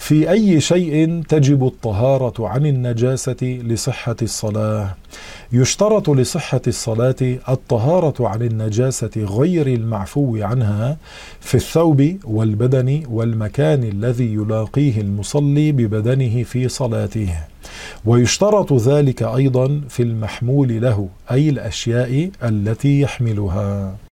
في أي شيء تجب الطهارة عن النجاسة لصحة الصلاة؟ يشترط لصحة الصلاة الطهارة عن النجاسة غير المعفو عنها في الثوب والبدن والمكان الذي يلاقيه المصلي ببدنه في صلاته، ويشترط ذلك أيضا في المحمول له، أي الأشياء التي يحملها.